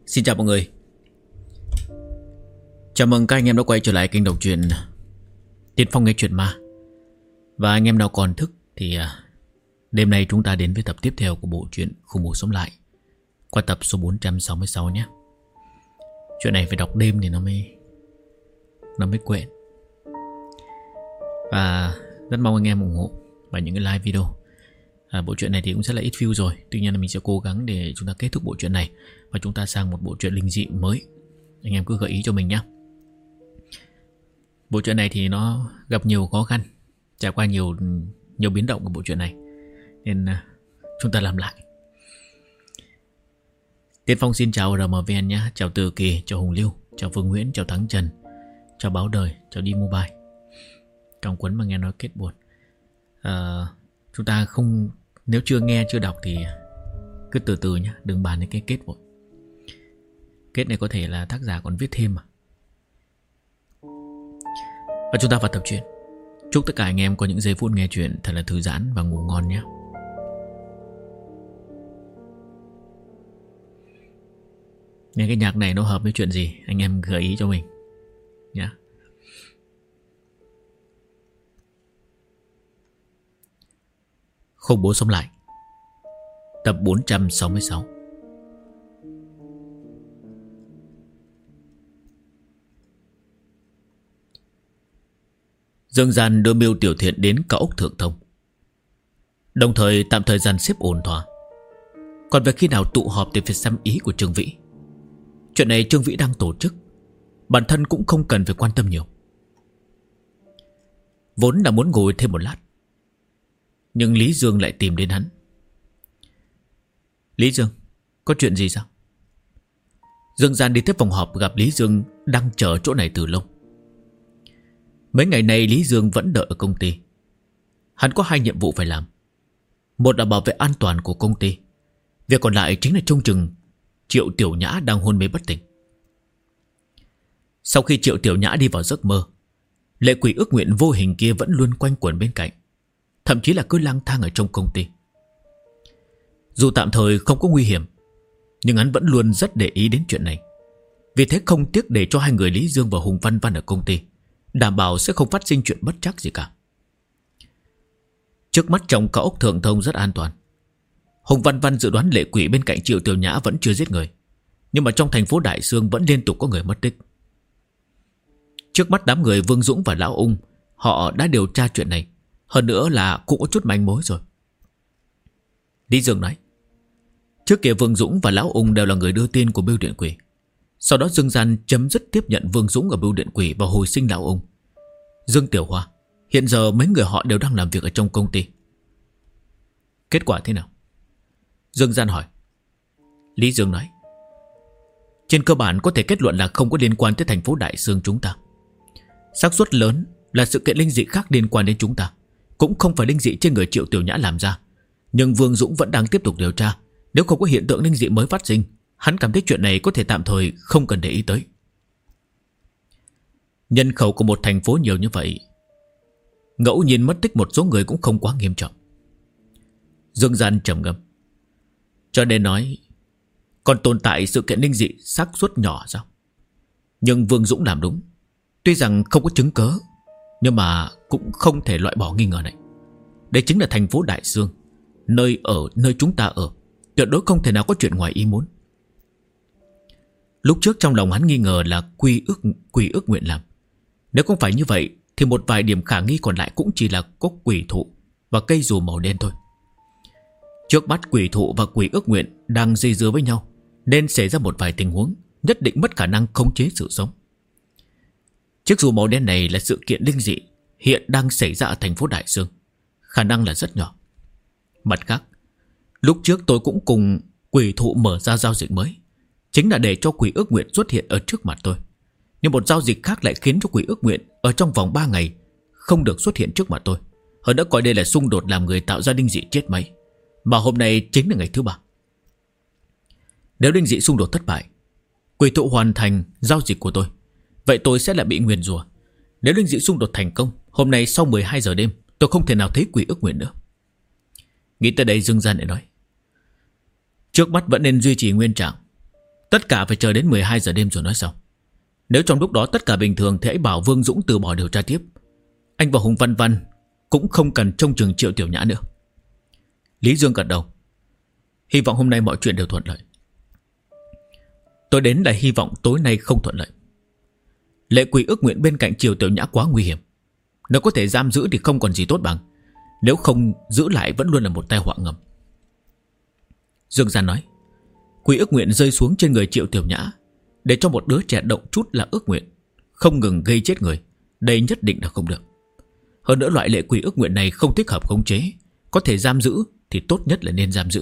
Xin chào mọi người. Chào mừng các anh em đã quay trở lại kênh đọc truyện Tiên Phong nghe truyện ma. Và anh em nào còn thức thì đêm nay chúng ta đến với tập tiếp theo của bộ truyện Khủng Bố Sống Lại, qua tập số 466 nhé. Chuyện này phải đọc đêm thì nó mới quện. Và rất mong anh em ủng hộ và những cái like video. Bộ truyện này thì cũng rất là ít view rồi. Tuy nhiên là mình sẽ cố gắng để chúng ta kết thúc bộ truyện này và chúng ta sang một bộ truyện linh dị mới. Anh em cứ gợi ý cho mình nhé. Bộ truyện này thì nó gặp nhiều khó khăn, trải qua nhiều biến động của bộ truyện này, nên chúng ta làm lại. Tiên Phong xin chào RMVN nhé. Chào Từ Kỳ, chào Hùng Lưu, chào Phương Nguyễn, chào Thắng Trần, chào Báo Đời, chào Đi Mobile. Trong cuốn mà nghe nói kết buồn. Chúng ta không, nếu chưa nghe chưa đọc thì cứ từ từ nhé, đừng bàn đến cái kết vội. Kết này có thể là tác giả còn viết thêm mà. Và chúng ta vào tập truyện. Chúc tất cả anh em có những giây phút nghe chuyện thật là thư giãn và ngủ ngon nhé. Nghe cái nhạc này nó hợp với chuyện gì, anh em gợi ý cho mình nhé. Khủng Bố Sống Lại, tập 466. Dương Gian đưa Miêu Tiểu Thiện đến cao ốc Thượng Thông, đồng thời tạm thời dàn xếp ổn thỏa. Còn về khi nào tụ họp thì phải xem ý của Trương Vĩ. Chuyện này Trương Vĩ đang tổ chức, bản thân cũng không cần phải quan tâm nhiều. Vốn là muốn ngồi thêm một lát, nhưng Lý Dương lại tìm đến hắn. Lý Dương, có chuyện gì sao? Dương Gian đi tiếp phòng họp gặp Lý Dương đang chờ chỗ này từ lâu. Mấy ngày nay Lý Dương vẫn đợi ở công ty. Hắn có 2 nhiệm vụ phải làm. Một là bảo vệ an toàn của công ty, việc còn lại chính là trông chừng Triệu Tiểu Nhã đang hôn mê bất tỉnh. Sau khi Triệu Tiểu Nhã đi vào giấc mơ, lệ quỷ ước nguyện vô hình kia vẫn luôn quanh quẩn bên cạnh, thậm chí là cứ lang thang ở trong công ty. Dù tạm thời không có nguy hiểm, nhưng hắn vẫn luôn rất để ý đến chuyện này. Vì thế không tiếc để cho 2 người Lý Dương và Hùng Văn Văn ở công ty, đảm bảo sẽ không phát sinh chuyện bất trắc gì cả. Trước mắt trong cao ốc Thượng Thông rất an toàn. Hùng Văn Văn dự đoán lệ quỷ bên cạnh Triệu Tiểu Nhã vẫn chưa giết người, nhưng mà trong thành phố Đại Sương vẫn liên tục có người mất tích. Trước mắt đám người Vương Dũng và Lão Ung, họ đã điều tra chuyện này, hơn nữa là cũng có chút manh mối rồi. Lý Dương nói, trước kia Vương Dũng và Lão Ung đều là người đưa tin của Bưu Điện Quỷ. Sau đó Dương Gian chấm dứt tiếp nhận Vương Dũng ở Bưu Điện Quỷ và hồi sinh Lão Ung. Dương Tiểu Hoa, hiện giờ mấy người họ đều đang làm việc ở trong công ty. Kết quả thế nào? Dương Gian hỏi. Lý Dương nói, trên cơ bản có thể kết luận là không có liên quan tới thành phố Đại Sương chúng ta. Xác suất lớn là sự kiện linh dị khác liên quan đến chúng ta, cũng không phải linh dị trên người Triệu Tiểu Nhã làm ra. Nhưng Vương Dũng vẫn đang tiếp tục điều tra. Nếu không có hiện tượng linh dị mới phát sinh, hắn cảm thấy chuyện này có thể tạm thời không cần để ý tới. Nhân khẩu của một thành phố nhiều như vậy, ngẫu nhiên mất tích một số người cũng không quá nghiêm trọng. Dương Gian trầm ngâm. Cho nên nói, còn tồn tại sự kiện linh dị xác suất nhỏ sao? Nhưng Vương Dũng làm đúng. Tuy rằng không có chứng cớ, nhưng mà cũng không thể loại bỏ nghi ngờ này. Đây chính là thành phố Đại Sương, nơi chúng ta ở, tuyệt đối không thể nào có chuyện ngoài ý muốn. Lúc trước trong lòng hắn nghi ngờ là quỷ ước nguyện làm. Nếu không phải như vậy thì một vài điểm khả nghi còn lại cũng chỉ là có quỷ thụ và cây dù màu đen thôi. Trước mắt quỷ thụ và quỷ ước nguyện đang dây dưa với nhau, nên xảy ra một vài tình huống nhất định mất khả năng khống chế sự sống. Chiếc dù màu đen này là sự kiện linh dị hiện đang xảy ra ở thành phố Đại Sương, khả năng là rất nhỏ. Mặt khác, lúc trước tôi cũng cùng quỷ thụ mở ra giao dịch mới, chính là để cho quỷ ước nguyện xuất hiện ở trước mặt tôi. Nhưng một giao dịch khác lại khiến cho quỷ ước nguyện ở trong vòng 3 ngày không được xuất hiện trước mặt tôi. Hơn nữa coi đây là xung đột làm người tạo ra linh dị chết máy. Mà hôm nay chính là ngày thứ 3. Nếu linh dị xung đột thất bại, quỷ thụ hoàn thành giao dịch của tôi, vậy tôi sẽ lại bị nguyền rủa. Nếu linh dị xung đột thành công, hôm nay sau 12 giờ đêm tôi không thể nào thấy quỷ ước nguyện nữa. Nghĩ tới đây Dương Gian lại nói, trước mắt vẫn nên duy trì nguyên trạng. Tất cả phải chờ đến 12 giờ đêm rồi nói sau. Nếu trong lúc đó tất cả bình thường thì hãy bảo Vương Dũng từ bỏ điều tra tiếp. Anh và Hùng Văn Văn cũng không cần trông chừng Triệu Tiểu Nhã nữa. Lý Dương gật đầu. Hy vọng hôm nay mọi chuyện đều thuận lợi. Tôi đến là hy vọng tối nay không thuận lợi. Lệ Quỷ ước nguyện bên cạnh Triệu Tiểu Nhã quá nguy hiểm. Nếu có thể giam giữ thì không còn gì tốt bằng. Nếu không giữ lại vẫn luôn là một tai họa ngầm. Dương Gian nói. Quỷ ước nguyện rơi xuống trên người Triệu Tiểu Nhã. Để cho một đứa trẻ động chút là ước nguyện, không ngừng gây chết người, đây nhất định là không được. Hơn nữa loại lệ quỷ ước nguyện này không thích hợp khống chế. Có thể giam giữ thì tốt nhất là nên giam giữ.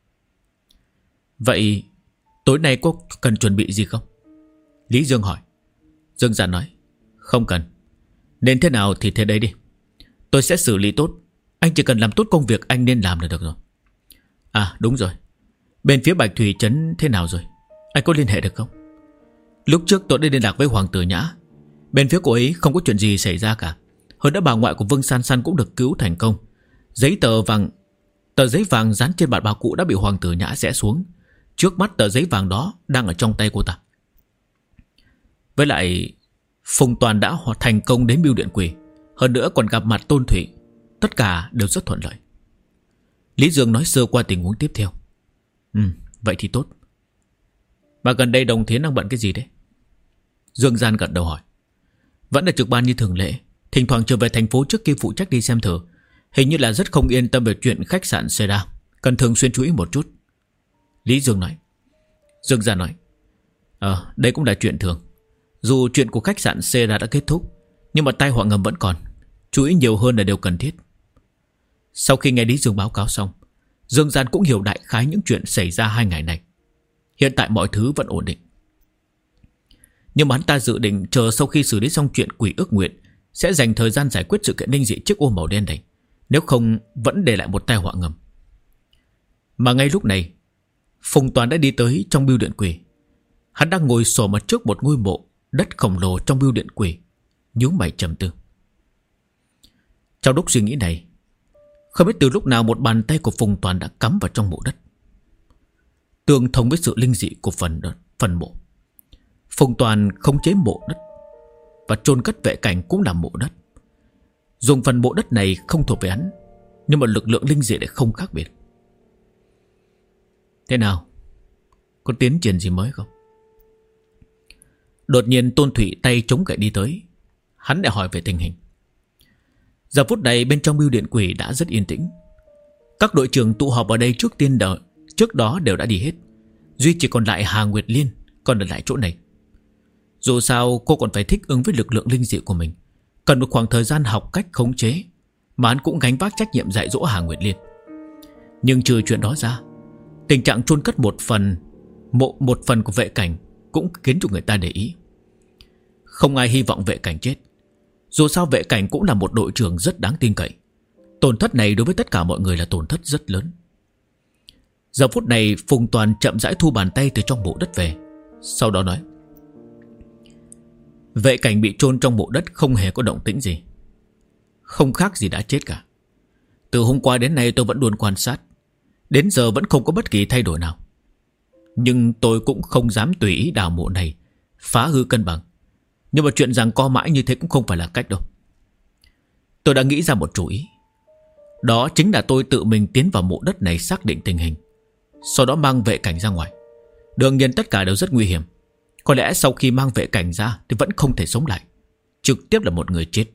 Vậy tối nay có cần chuẩn bị gì không? Lý Dương hỏi. Dương Gian nói. Không cần. Nên thế nào thì thế đấy đi. Tôi sẽ xử lý tốt. Anh chỉ cần làm tốt công việc anh nên làm là được rồi. À đúng rồi. Bên phía Bạch Thủy Trấn thế nào rồi? Anh có liên hệ được không? Lúc trước tôi đã liên lạc với Hoàng Tử Nhã. Bên phía cô ấy không có chuyện gì xảy ra cả. Hơn nữa bà ngoại của Vương San San cũng được cứu thành công. Tờ giấy vàng dán trên bản báo cũ đã bị Hoàng Tử Nhã xẻ xuống. Trước mắt tờ giấy vàng đó đang ở trong tay cô ta. Với lại Phùng Toàn đã thành công đến Bưu Điện Quỷ. Hơn nữa còn gặp mặt Tôn Thụy. Tất cả đều rất thuận lợi. Lý Dương nói sơ qua tình huống tiếp theo. Vậy thì tốt. Mà gần đây Đồng Thiến đang bận cái gì đấy? Dương Gian gật đầu hỏi. Vẫn là trực ban như thường lệ. Thỉnh thoảng trở về thành phố trước khi phụ trách đi xem thử. Hình như là rất không yên tâm về chuyện khách sạn Seda. Cần thường xuyên chú ý một chút. Lý Dương nói. Dương Gian nói. Đây cũng là chuyện thường. Dù chuyện của khách sạn Seda đã kết thúc, nhưng mà tai họa ngầm vẫn còn. Chú ý nhiều hơn là điều cần thiết. Sau khi nghe Lý Dương báo cáo xong, Dương Gian cũng hiểu đại khái những chuyện xảy ra 2 ngày này. Hiện tại mọi thứ vẫn ổn định. Nhưng mà hắn ta dự định chờ sau khi xử lý xong chuyện quỷ ước nguyện, sẽ dành thời gian giải quyết sự kiện linh dị chiếc ô màu đen này. Nếu không vẫn để lại một tai họa ngầm. Mà ngay lúc này Phùng Toàn đã đi tới trong Bưu Điện Quỷ. Hắn đang ngồi xổm ở trước một ngôi mộ đất khổng lồ trong Bưu Điện Quỷ, nhíu mày trầm tư. Trong lúc suy nghĩ này, không biết từ lúc nào một bàn tay của Phùng Toàn đã cắm vào trong mộ đất, tương thông với sự linh dị của phần mộ. Phùng Toàn khống chế mộ đất và chôn cất Vệ Cảnh cũng là mộ đất. Dùng phần mộ đất này không thuộc về hắn, nhưng mà lực lượng linh dị lại không khác biệt. Thế nào? Có tiến triển gì mới không? Đột nhiên Tôn Thụy tay chống gậy đi tới. Hắn lại hỏi về tình hình. Giờ phút này bên trong Bưu Điện Quỷ đã rất yên tĩnh. Các đội trưởng tụ họp ở đây trước đó đều đã đi hết. Duy chỉ còn lại Hà Nguyệt Liên còn ở lại chỗ này. Dù sao cô còn phải thích ứng với lực lượng linh dị của mình, cần một khoảng thời gian học cách khống chế, mà hắn cũng gánh vác trách nhiệm dạy dỗ Hà Nguyệt Liên. Nhưng trừ chuyện đó ra, tình trạng chôn cất một phần của Vệ Cảnh cũng khiến cho người ta để ý. Không ai hy vọng Vệ Cảnh chết. Dù sao Vệ Cảnh cũng là một đội trưởng rất đáng tin cậy. Tổn thất này đối với tất cả mọi người là tổn thất rất lớn. Giờ phút này Phùng Toàn chậm rãi thu bàn tay từ trong mộ đất về. Sau đó nói. Vệ Cảnh bị chôn trong mộ đất không hề có động tĩnh gì. Không khác gì đã chết cả. Từ hôm qua đến nay tôi vẫn luôn quan sát. Đến giờ vẫn không có bất kỳ thay đổi nào. Nhưng tôi cũng không dám tùy ý đào mộ này, phá hư cân bằng. Nhưng mà chuyện rằng co mãi như thế cũng không phải là cách đâu. Tôi đã nghĩ ra một chủ ý. Đó chính là tôi tự mình tiến vào mộ đất này xác định tình hình, sau đó mang Vệ Cảnh ra ngoài. Đương nhiên tất cả đều rất nguy hiểm. Có lẽ sau khi mang Vệ Cảnh ra thì vẫn không thể sống lại, trực tiếp là một người chết.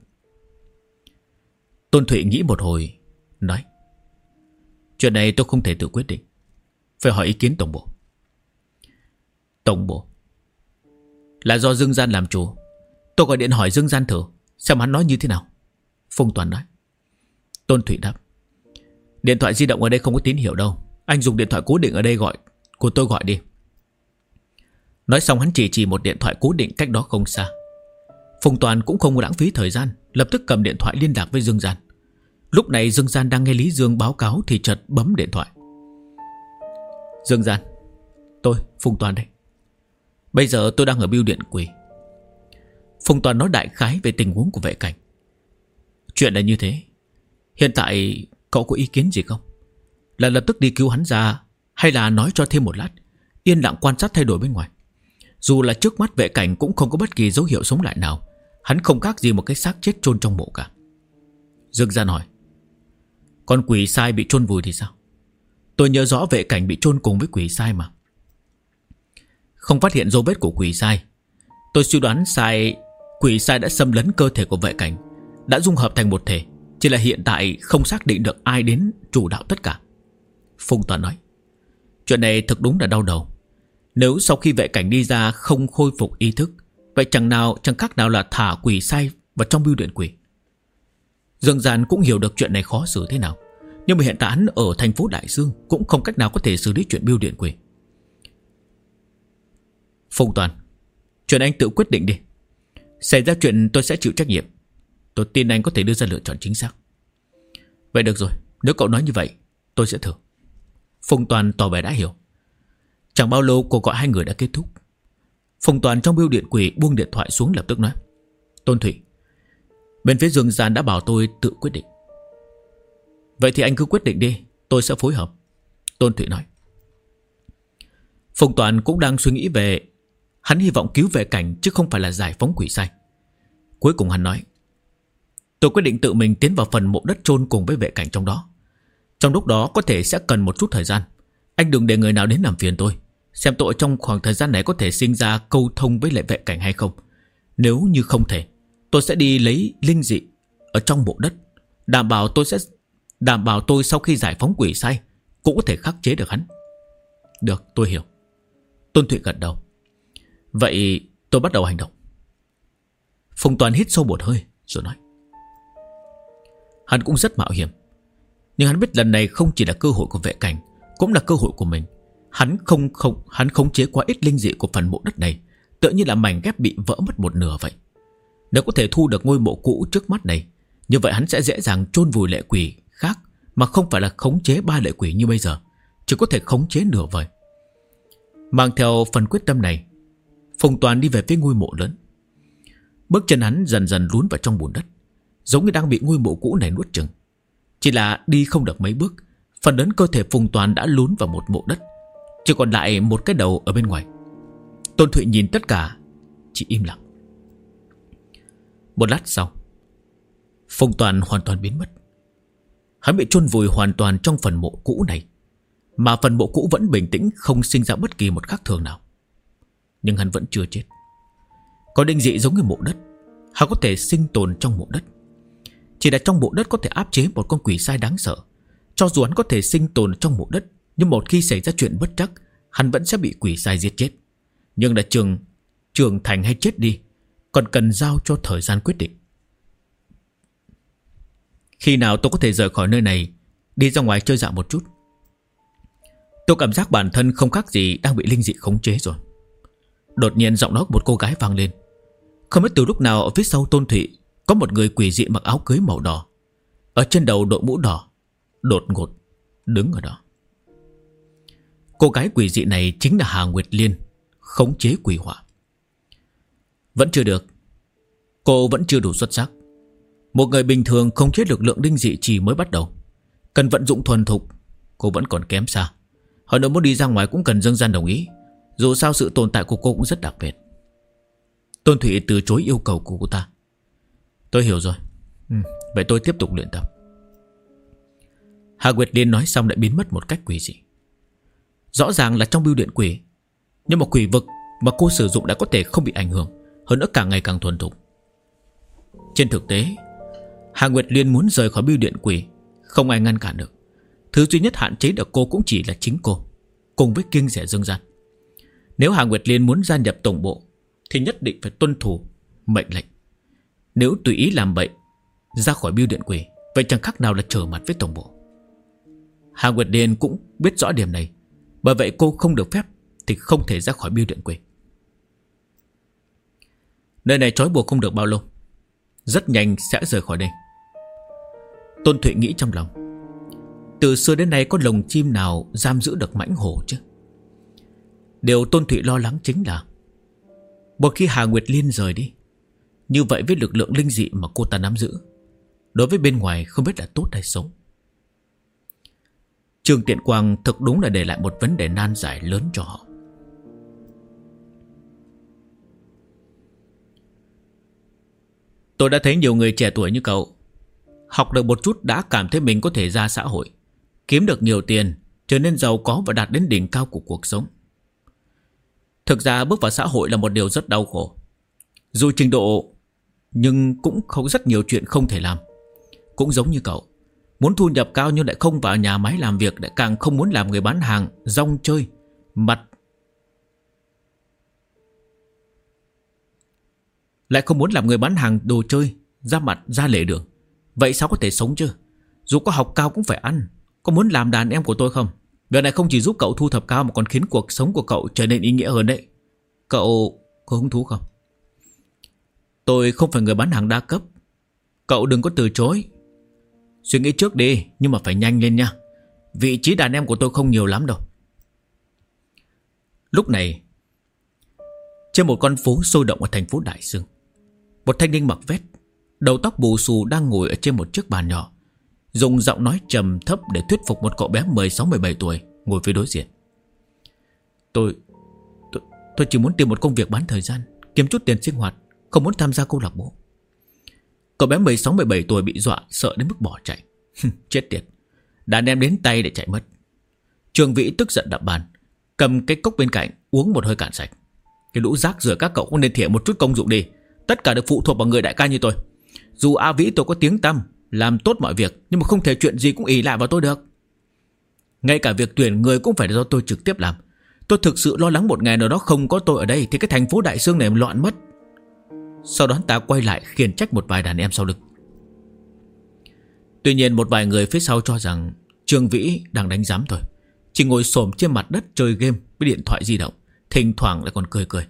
Tôn Thụy nghĩ một hồi, nói. Chuyện này tôi không thể tự quyết định, phải hỏi ý kiến tổng bộ. Tổng bộ là do Dương Gian làm chủ. Tôi gọi điện hỏi Dương Gian thử xem hắn nói như thế nào. Phùng Toàn nói. Tôn Thụy đáp. Điện thoại di động ở đây không có tín hiệu đâu. Anh dùng điện thoại cố định ở đây của tôi gọi đi. Nói xong hắn chỉ một điện thoại cố định cách đó không xa. Phùng Toàn cũng không lãng phí thời gian, lập tức cầm điện thoại liên lạc với Dương Gian. Lúc này Dương Gian đang nghe Lý Dương báo cáo thì chợt bấm điện thoại. Dương Gian. Tôi, Phùng Toàn đây. Bây giờ tôi đang ở Bưu Điện Quỷ. Phùng Toàn nói đại khái về tình huống của Vệ Cảnh. Chuyện là như thế. Hiện tại cậu có ý kiến gì không? Là lập tức đi cứu hắn ra, hay là nói cho thêm một lát, yên lặng quan sát thay đổi bên ngoài. Dù là trước mắt Vệ Cảnh cũng không có bất kỳ dấu hiệu sống lại nào. Hắn không khác gì một cái xác chết chôn trong mộ cả. Dương Gian hỏi: Con quỷ sai bị chôn vùi thì sao? Tôi nhớ rõ Vệ Cảnh bị chôn cùng với quỷ sai mà. Không phát hiện dấu vết của quỷ sai. Tôi suy đoán quỷ sai đã xâm lấn cơ thể của Vệ Cảnh, đã dung hợp thành một thể. Chỉ là hiện tại không xác định được ai đến chủ đạo tất cả. Phùng Toàn nói: Chuyện này thực đúng là đau đầu. Nếu sau khi Vệ Cảnh đi ra không khôi phục ý thức, vậy chẳng khác nào là thả quỷ sai vào trong bưu điện quỷ. Dương Gian cũng hiểu được chuyện này khó xử thế nào, nhưng mà hiện tại hắn ở thành phố Đại Dương cũng không cách nào có thể xử lý chuyện bưu điện quỷ. Phùng Toàn, chuyện anh tự quyết định đi. Xảy ra chuyện tôi sẽ chịu trách nhiệm. Tôi tin anh có thể đưa ra lựa chọn chính xác. Vậy được rồi, nếu cậu nói như vậy tôi sẽ thử. Phùng Toàn tỏ vẻ đã hiểu. Chẳng bao lâu cuộc gọi hai người đã kết thúc. Phùng Toàn trong bưu điện quỷ buông điện thoại xuống, lập tức nói: Tôn Thụy, bên phía Dương Gian đã bảo tôi tự quyết định. Vậy thì anh cứ quyết định đi, tôi sẽ phối hợp, Tôn Thụy nói. Phùng Toàn cũng đang suy nghĩ về hắn hy vọng cứu Vệ Cảnh chứ không phải là giải phóng quỷ sai. Cuối cùng hắn nói: Tôi quyết định tự mình tiến vào phần mộ đất chôn cùng với Vệ Cảnh trong đó. Trong lúc đó có thể sẽ cần một chút thời gian. Anh đừng để người nào đến làm phiền tôi. Xem tôi trong khoảng thời gian này có thể sinh ra câu thông với lại Vệ Cảnh hay không. Nếu như không thể, tôi sẽ đi lấy linh dị ở trong mộ đất, đảm bảo tôi sau khi giải phóng quỷ sai cũng có thể khắc chế được hắn. Được, tôi hiểu, Tôn Thụy gật đầu. Vậy tôi bắt đầu hành động. Phùng Toàn hít sâu một hơi rồi nói: Hắn cũng rất mạo hiểm, nhưng hắn biết lần này không chỉ là cơ hội của Vệ Cảnh, cũng là cơ hội của mình. Hắn khống chế quá ít linh dị của phần mộ đất này, tựa như là mảnh ghép bị vỡ mất một nửa vậy. Nếu có thể thu được ngôi mộ cũ trước mắt này, như vậy hắn sẽ dễ dàng chôn vùi lệ quỷ khác, mà không phải là khống chế 3 lệ quỷ như bây giờ, chỉ có thể khống chế nửa vời. Mang theo phần quyết tâm này, Phùng Toàn đi về phía ngôi mộ lớn. Bước chân hắn dần dần lún vào trong bùn đất, giống như đang bị ngôi mộ cũ này nuốt chửng. Chỉ là đi không được mấy bước, phần lớn cơ thể Phùng Toàn đã lún vào một mộ đất, chỉ còn lại một cái đầu ở bên ngoài. Tôn Thụy nhìn tất cả, chỉ im lặng. Một lát sau, Phùng Toàn hoàn toàn biến mất. Hắn bị chôn vùi hoàn toàn trong phần mộ cũ này, mà phần mộ cũ vẫn bình tĩnh, không sinh ra bất kỳ một khác thường nào. Nhưng hắn vẫn chưa chết. Có linh dị giống như mộ đất, hắn có thể sinh tồn trong mộ đất. Chỉ là trong mộ đất có thể áp chế một con quỷ sai đáng sợ. Cho dù hắn có thể sinh tồn trong mộ đất, nhưng một khi xảy ra chuyện bất trắc, hắn vẫn sẽ bị quỷ sai giết chết. Nhưng là trưởng thành hay chết đi, còn cần giao cho thời gian quyết định. Khi nào tôi có thể rời khỏi nơi này, đi ra ngoài chơi dạo một chút? Tôi cảm giác bản thân không khác gì đang bị linh dị khống chế rồi. Đột nhiên giọng nói của một cô gái vang lên. Không biết từ lúc nào ở phía sau Tôn Thụy có một người quỷ dị mặc áo cưới màu đỏ, ở trên đầu đội mũ đỏ, đột ngột đứng ở đó. Cô gái quỷ dị này chính là Hà Nguyệt Liên, khống chế quỷ hỏa. Vẫn chưa được, cô vẫn chưa đủ xuất sắc. Một người bình thường khống chế lực lượng linh dị chỉ mới bắt đầu, cần vận dụng thuần thục, cô vẫn còn kém xa. Hơn nữa muốn đi ra ngoài cũng cần Dương Gian đồng ý. Dù sao sự tồn tại của cô cũng rất đặc biệt. Tôn Thụy từ chối yêu cầu của cô ta. Tôi hiểu rồi, vậy tôi tiếp tục luyện tập. Hà Nguyệt Liên nói xong lại biến mất một cách quỷ dị. Rõ ràng là trong bưu điện quỷ, nhưng mà quỷ vực mà cô sử dụng đã có thể không bị ảnh hưởng, hơn nữa càng ngày càng thuần thục. Trên thực tế, Hà Nguyệt Liên muốn rời khỏi bưu điện quỷ, không ai ngăn cản được. Thứ duy nhất hạn chế được cô cũng chỉ là chính cô, cùng với kiêng rẻ Dương Gian. Nếu Hà Nguyệt Liên muốn gia nhập tổng bộ thì nhất định phải tuân thủ mệnh lệnh. Nếu tùy ý làm bậy ra khỏi bưu điện quỷ, vậy chẳng khác nào là trở mặt với tổng bộ. Hà Nguyệt Liên cũng biết rõ điểm này, bởi vậy cô không được phép thì không thể ra khỏi bưu điện quỷ. Nơi này trói buộc không được bao lâu, rất nhanh sẽ rời khỏi đây. Tôn Thụy nghĩ trong lòng, từ xưa đến nay có lồng chim nào giam giữ được mãnh hổ chứ? Điều Tôn Thụy lo lắng chính là một khi Hà Nguyệt Liên rời đi, như vậy với lực lượng linh dị mà cô ta nắm giữ, đối với bên ngoài không biết là tốt hay xấu. Trương Tiện Quang thực đúng là để lại một vấn đề nan giải lớn cho họ. Tôi đã thấy nhiều người trẻ tuổi như cậu học được một chút đã cảm thấy mình có thể ra xã hội, kiếm được nhiều tiền, trở nên giàu có và đạt đến đỉnh cao của cuộc sống. Thực ra bước vào xã hội là một điều rất đau khổ. Dù trình độ, nhưng cũng không rất nhiều chuyện không thể làm. Cũng giống như cậu, muốn thu nhập cao nhưng lại không vào nhà máy làm việc, lại càng không muốn làm người bán hàng rong chơi, lại không muốn làm người bán hàng đồ chơi, ra mặt ra lề đường. Vậy sao có thể sống chứ? Dù có học cao cũng phải ăn. Có muốn làm đàn em của tôi không? Việc này không chỉ giúp cậu thu thập cao mà còn khiến cuộc sống của cậu trở nên ý nghĩa hơn đấy. Cậu có hứng thú không? Tôi không phải người bán hàng đa cấp. Cậu đừng có từ chối. Suy nghĩ trước đi, nhưng mà phải nhanh lên nha. Vị trí đàn em của tôi không nhiều lắm đâu. Lúc này, trên một con phố sôi động ở thành phố Đại Dương, một thanh niên mặc vest, đầu tóc bù xù đang ngồi ở trên một chiếc bàn nhỏ, dùng giọng nói trầm thấp để thuyết phục một cậu bé 16-17 tuổi ngồi phía đối diện. Tôi chỉ muốn tìm một công việc bán thời gian, kiếm chút tiền sinh hoạt, không muốn tham gia câu lạc bộ. Cậu bé 16-17 tuổi bị dọa sợ đến mức bỏ chạy. Chết tiệt, đàn em đến tay để chạy mất. Trường Vĩ tức giận đập bàn, cầm cái cốc bên cạnh uống một hơi cạn sạch. Cái lũ rác rưởi các cậu cũng nên thể một chút công dụng đi. Tất cả được phụ thuộc vào người đại ca như tôi. Dù A Vĩ tôi có tiếng tăm, làm tốt mọi việc, nhưng mà không thể chuyện gì cũng ỷ lại vào tôi được. Ngay cả việc tuyển người cũng phải do tôi trực tiếp làm. Tôi thực sự lo lắng một ngày nào đó không có tôi ở đây thì cái thành phố Đại Dương này loạn mất. Sau đó ta quay lại khiển trách một vài đàn em sau lưng. Tuy nhiên một vài người phía sau cho rằng Trương Vĩ đang đánh giám thôi, chỉ ngồi xổm trên mặt đất chơi game với điện thoại di động, thỉnh thoảng lại còn cười cười.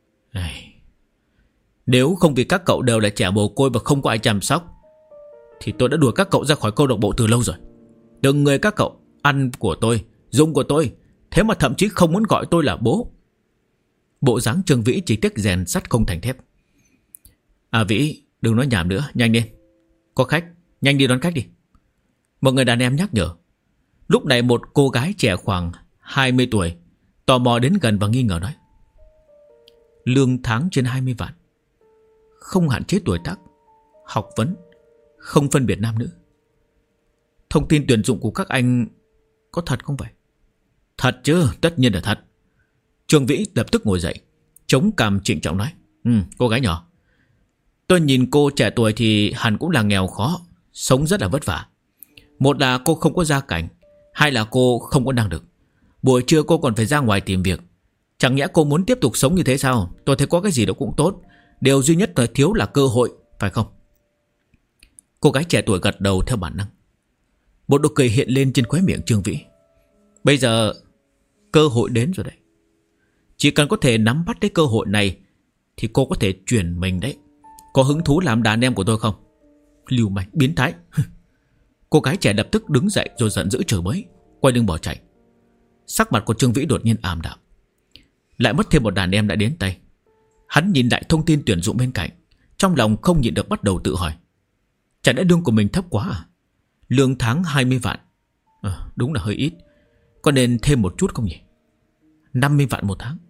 Nếu không vì các cậu đều là trẻ mồ côi và không có ai chăm sóc thì tôi đã đuổi các cậu ra khỏi câu lạc bộ từ lâu rồi. Từng người các cậu ăn của tôi, dùng của tôi, thế mà thậm chí không muốn gọi tôi là bố. Bộ dáng Trương Vĩ chỉ tiếc rèn sắt không thành thép. À Vĩ, đừng nói nhảm nữa, nhanh lên. Có khách, nhanh đi đón khách đi. Một người đàn em nhắc nhở. Lúc này một cô gái trẻ khoảng 20 tuổi tò mò đến gần và nghi ngờ nói. Lương tháng trên 20 vạn, không hạn chế tuổi tác, học vấn, không phân biệt nam nữ. Thông tin tuyển dụng của các anh có thật không vậy? Thật chứ, tất nhiên là thật. Trương Vĩ lập tức ngồi dậy, chống cằm trịnh trọng nói. Cô gái nhỏ, tôi nhìn cô trẻ tuổi thì hẳn cũng là nghèo khó, sống rất là vất vả. Một là cô không có gia cảnh, hai là cô không có năng lực. Buổi trưa cô còn phải ra ngoài tìm việc. Chẳng nhẽ cô muốn tiếp tục sống như thế sao? Tôi thấy có cái gì đó cũng tốt, điều duy nhất là thiếu là cơ hội, phải không? Cô gái trẻ tuổi gật đầu theo bản năng. Một nụ cười hiện lên trên khóe miệng Trương Vĩ. Bây giờ cơ hội đến rồi đấy. Chỉ cần có thể nắm bắt cái cơ hội này thì cô có thể chuyển mình đấy. Có hứng thú làm đàn em của tôi không? Lưu manh, biến thái. Cô gái trẻ lập tức đứng dậy rồi giận dữ chửi bới, quay lưng bỏ chạy. Sắc mặt của Trương Vĩ đột nhiên ảm đạm. Lại mất thêm một đàn em đã đến tay. Hắn nhìn lại thông tin tuyển dụng bên cạnh, trong lòng không nhịn được bắt đầu tự hỏi. Chẳng lẽ lương của mình thấp quá à? Lương tháng 20 vạn, đúng là hơi ít. Có nên thêm một chút không nhỉ? 50 vạn một tháng.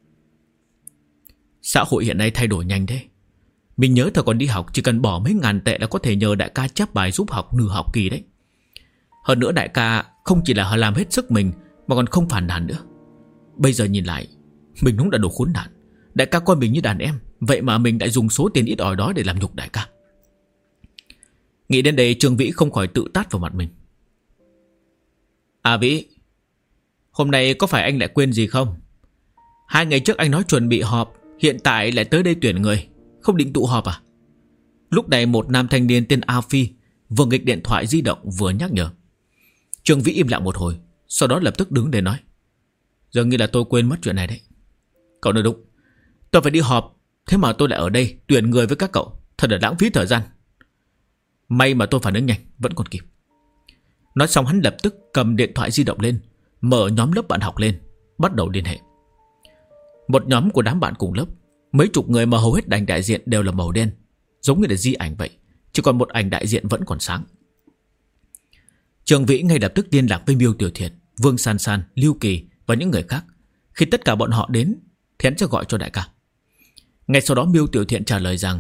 Xã hội hiện nay thay đổi nhanh thế. Mình nhớ thời còn đi học, chỉ cần bỏ mấy ngàn tệ là có thể nhờ đại ca chép bài giúp học nửa học kỳ đấy. Hơn nữa đại ca không chỉ là làm hết sức mình mà còn không phản nàn nữa. Bây giờ nhìn lại, mình đúng là đồ khốn nạn. Đại ca coi mình như đàn em, vậy mà mình lại dùng số tiền ít ỏi đó để làm nhục đại ca. Nghĩ đến đây Trương Vĩ không khỏi tự tát vào mặt mình. À Vĩ, hôm nay có phải anh lại quên gì không? 2 ngày trước anh nói chuẩn bị họp, hiện tại lại tới đây tuyển người, không định tụ họp à? Lúc này một nam thanh niên tên A Phi vừa nghịch điện thoại di động vừa nhắc nhở. Trương Vĩ im lặng một hồi, sau đó lập tức đứng để nói. Dường như là tôi quên mất chuyện này đấy. Cậu nói đúng, tôi phải đi họp, thế mà tôi lại ở đây tuyển người với các cậu, thật là lãng phí thời gian. May mà tôi phản ứng nhanh, vẫn còn kịp. Nói xong hắn lập tức cầm điện thoại di động lên, mở nhóm lớp bạn học lên, bắt đầu liên hệ. Một nhóm của đám bạn cùng lớp, mấy chục người mà hầu hết ảnh đại diện đều là màu đen, giống như là di ảnh vậy, chỉ còn một ảnh đại diện vẫn còn sáng. Trương Vĩ ngay lập tức liên lạc với Miêu Tiểu Thiện, Vương San San, Lưu Kỳ và những người khác. Khi tất cả bọn họ đến thì hắn sẽ gọi cho đại ca. Ngay sau đó Miêu Tiểu Thiện trả lời rằng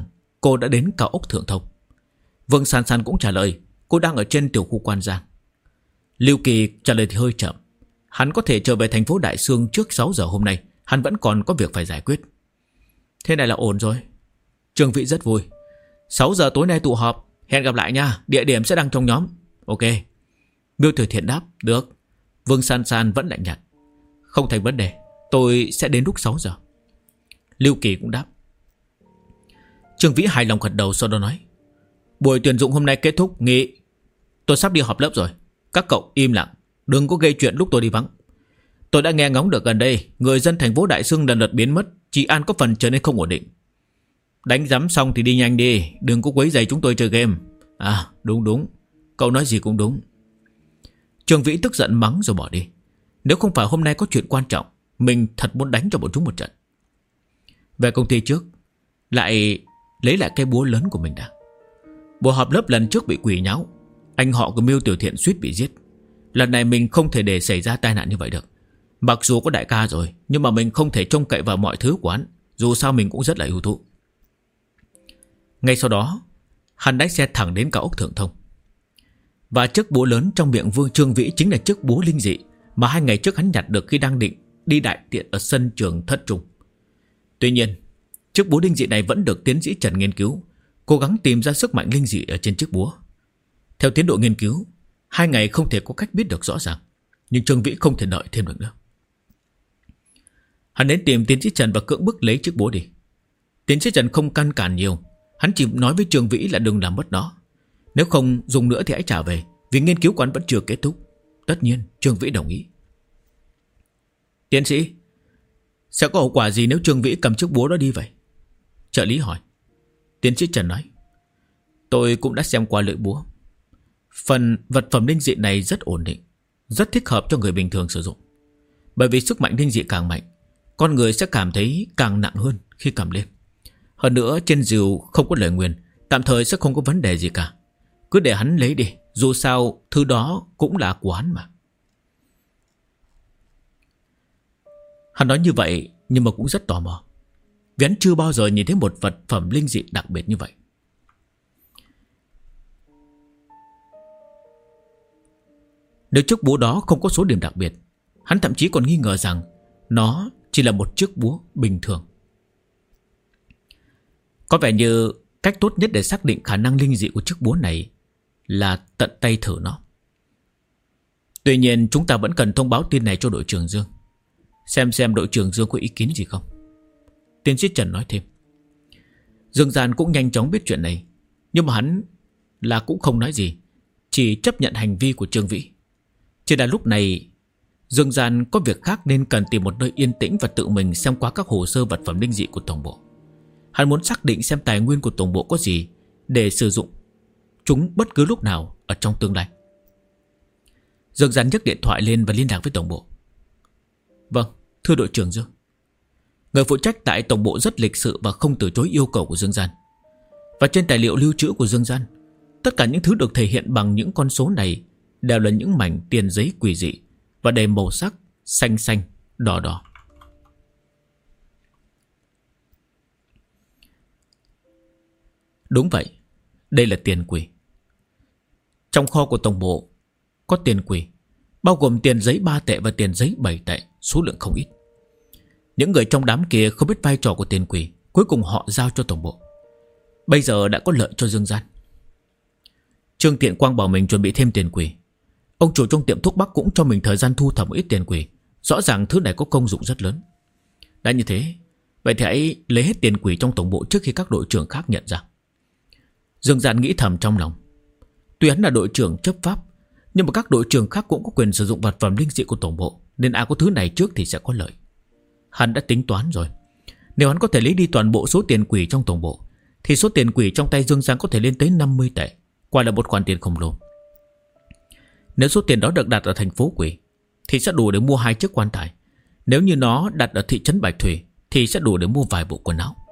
cô đã đến cao ốc Thượng Thông. Vương San San cũng trả lời cô đang ở trên tiểu khu Quan Giang. Lưu Kỳ trả lời thì hơi chậm. Hắn có thể trở về thành phố Đại Xương trước 6 giờ hôm nay. Hắn vẫn còn có việc phải giải quyết. Thế này là ổn rồi. Trương Vĩ rất vui. 6 giờ tối nay tụ họp. Hẹn gặp lại nha. Địa điểm sẽ đăng trong nhóm. Ok. Miêu Tiểu Thiện đáp. Được. Vương San San vẫn lạnh nhạt. Không thành vấn đề. Tôi sẽ đến lúc 6 giờ. Lưu Kỳ cũng đáp. Trương Vĩ hài lòng gật đầu, sau đó nói. Buổi tuyển dụng hôm nay kết thúc. Nghỉ. Tôi sắp đi họp lớp rồi. Các cậu im lặng. Đừng có gây chuyện lúc tôi đi vắng. Tôi đã nghe ngóng được gần đây người dân thành phố Đại Xương lần lượt biến mất. Trị an có phần trở nên không ổn định. Đánh giám xong thì đi nhanh đi. Đừng có quấy rầy chúng tôi chơi game. À đúng. Cậu nói gì cũng đúng. Trương Vĩ tức giận mắng rồi bỏ đi. Nếu không phải hôm nay có chuyện quan trọng, mình thật muốn đánh cho bọn chúng một trận. Về công ty trước, lại lấy lại cái búa lớn của mình đã. Buổi họp lớp lần trước bị quỷ nháo. Anh họ của Miêu Tiểu Thiện suýt bị giết. Lần này mình không thể để xảy ra tai nạn như vậy được. Mặc dù có đại ca rồi, nhưng mà mình không thể trông cậy vào mọi thứ của hắn. Dù sao mình cũng rất là ưu tú. Ngay sau đó, hắn lái xe thẳng đến cao ốc Thượng Thông. Và chiếc búa lớn trong miệng Vương Trương Vĩ chính là chiếc búa linh dị mà 2 ngày trước hắn nhặt được khi đang định đi đại tiện ở sân trường Thất Trung. Tuy nhiên, chiếc búa linh dị này vẫn được tiến sĩ Trần nghiên cứu, cố gắng tìm ra sức mạnh linh dị ở trên chiếc búa. Theo tiến độ nghiên cứu, 2 ngày không thể có cách biết được rõ ràng, nhưng Trương Vĩ không thể đợi thêm được nữa. Hắn đến tìm tiến sĩ Trần và cưỡng bức lấy chiếc búa đi. Tiến sĩ Trần không căn cản nhiều. Hắn chỉ nói với Trương Vĩ là đừng làm mất nó. Nếu không dùng nữa thì hãy trả về, vì nghiên cứu của hắn vẫn chưa kết thúc. Tất nhiên Trương Vĩ đồng ý. Tiến sĩ, sẽ có hậu quả gì nếu Trương Vĩ cầm chiếc búa đó đi vậy? Trợ lý hỏi. Tiến sĩ Trần nói. Tôi cũng đã xem qua lưỡi búa. Phần vật phẩm linh dị này rất ổn định, rất thích hợp cho người bình thường sử dụng. Bởi vì sức mạnh linh dị càng mạnh, con người sẽ cảm thấy càng nặng hơn khi cầm lên. Hơn nữa trên rìu không có lời nguyền, tạm thời sẽ không có vấn đề gì cả. Cứ để hắn lấy đi, dù sao thứ đó cũng là của hắn mà. Hắn nói như vậy nhưng mà cũng rất tò mò, vì hắn chưa bao giờ nhìn thấy một vật phẩm linh dị đặc biệt như vậy. Nếu chiếc búa đó không có số điểm đặc biệt, hắn thậm chí còn nghi ngờ rằng nó chỉ là một chiếc búa bình thường. Có vẻ như cách tốt nhất để xác định khả năng linh dị của chiếc búa này là tận tay thử nó. Tuy nhiên chúng ta vẫn cần thông báo tin này cho đội trưởng Dương, xem đội trưởng Dương có ý kiến gì không. Tiến sĩ Trần nói thêm. Dương Gian cũng nhanh chóng biết chuyện này, nhưng mà hắn là cũng không nói gì, chỉ chấp nhận hành vi của Trương Vĩ. Chỉ là lúc này Dương Gian có việc khác nên cần tìm một nơi yên tĩnh và tự mình xem qua các hồ sơ vật phẩm linh dị của tổng bộ. Hắn muốn xác định xem tài nguyên của tổng bộ có gì để sử dụng chúng bất cứ lúc nào ở trong tương lai. Dương Gian nhấc điện thoại lên và liên lạc với tổng bộ. Vâng, thưa đội trưởng Dương. Người phụ trách tại tổng bộ rất lịch sự và không từ chối yêu cầu của Dương Gian. Và trên tài liệu lưu trữ của Dương Gian, tất cả những thứ được thể hiện bằng những con số này đều là những mảnh tiền giấy quỷ dị và đầy màu sắc xanh xanh, đỏ đỏ. Đúng vậy, đây là tiền quỷ. Trong kho của tổng bộ có tiền quỷ, bao gồm tiền giấy 3 tệ và tiền giấy 7 tệ, số lượng không ít. Những người trong đám kia không biết vai trò của tiền quỷ, cuối cùng họ giao cho tổng bộ. Bây giờ đã có lợi cho Dương Gian. Trương Tiện Quang bảo mình chuẩn bị thêm tiền quỷ. Ông chủ trong tiệm thuốc bắc cũng cho mình thời gian thu thập một ít tiền quỷ. Rõ ràng thứ này có công dụng rất lớn. Đã như thế, vậy thì hãy lấy hết tiền quỷ trong tổng bộ trước khi các đội trưởng khác nhận ra. Dương Gian nghĩ thầm trong lòng. Tuy hắn là đội trưởng chấp pháp, nhưng mà các đội trưởng khác cũng có quyền sử dụng vật phẩm linh dị của tổng bộ, nên ai có thứ này trước thì sẽ có lợi. Hắn đã tính toán rồi. Nếu hắn có thể lấy đi toàn bộ số tiền quỷ trong tổng bộ, thì số tiền quỷ trong tay Dương Gian có thể lên tới 50 tệ. Quả là một khoản tiền khổng lồ. Nếu số tiền đó được đặt ở thành phố quỷ thì sẽ đủ để mua 2 chiếc quan tài. Nếu như nó đặt ở thị trấn Bạch Thủy thì sẽ đủ để mua vài bộ quần áo.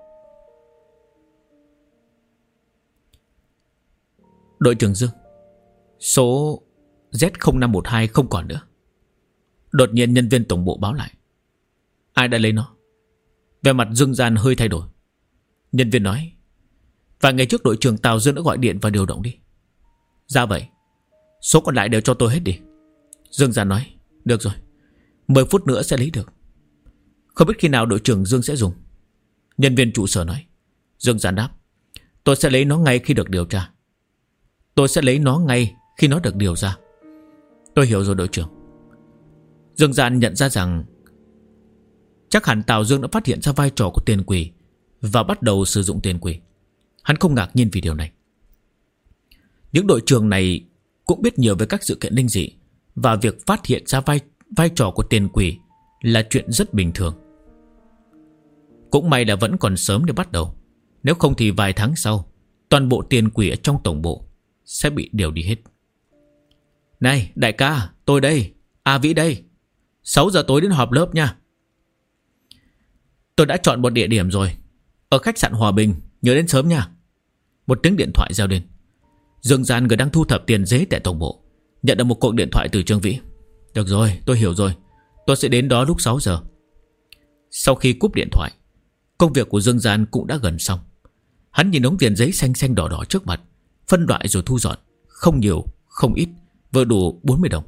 Đội trưởng Dương, số Z0512 không còn nữa. Đột nhiên nhân viên tổng bộ báo lại. Ai đã lấy nó? Vẻ mặt Dương Gian hơi thay đổi. Nhân viên nói, Vài ngày trước đội trưởng Tào Dương đã gọi điện và điều động đi. Ra vậy. Số còn lại đều cho tôi hết đi. Dương Giản nói. Được rồi, 10 phút nữa sẽ lấy được. Không biết khi nào đội trưởng Dương sẽ dùng. Nhân viên trụ sở nói. Dương Giản đáp. Tôi sẽ lấy nó ngay khi được điều tra. Tôi sẽ lấy nó ngay khi nó được điều ra. Tôi hiểu rồi đội trưởng. Dương Giản nhận ra rằng chắc hẳn Tào Dương đã phát hiện ra vai trò của tiền quỷ và bắt đầu sử dụng tiền quỷ. Hắn không ngạc nhiên vì điều này. Những đội trưởng này cũng biết nhiều về các sự kiện linh dị, và việc phát hiện ra vai trò của tiền quỷ là chuyện rất bình thường. Cũng may là vẫn còn sớm để bắt đầu. Nếu không thì vài tháng sau, toàn bộ tiền quỷ ở trong tổng bộ sẽ bị điều đi hết. Này đại ca, tôi đây, A Vĩ đây. 6 giờ tối đến họp lớp nha. Tôi đã chọn một địa điểm rồi, ở khách sạn Hòa Bình, nhớ đến sớm nha. Một tiếng điện thoại reo lên. Dương Giản người đang thu thập tiền giấy tại tổng bộ nhận được một cuộc điện thoại từ Trương Vĩ. Được rồi, tôi hiểu rồi, tôi sẽ đến đó lúc 6 giờ. Sau khi cúp điện thoại, công việc của Dương Giản cũng đã gần xong. Hắn nhìn đống tiền giấy xanh xanh đỏ đỏ trước mặt, phân loại rồi thu dọn. Không nhiều, không ít, vừa đủ 40 đồng.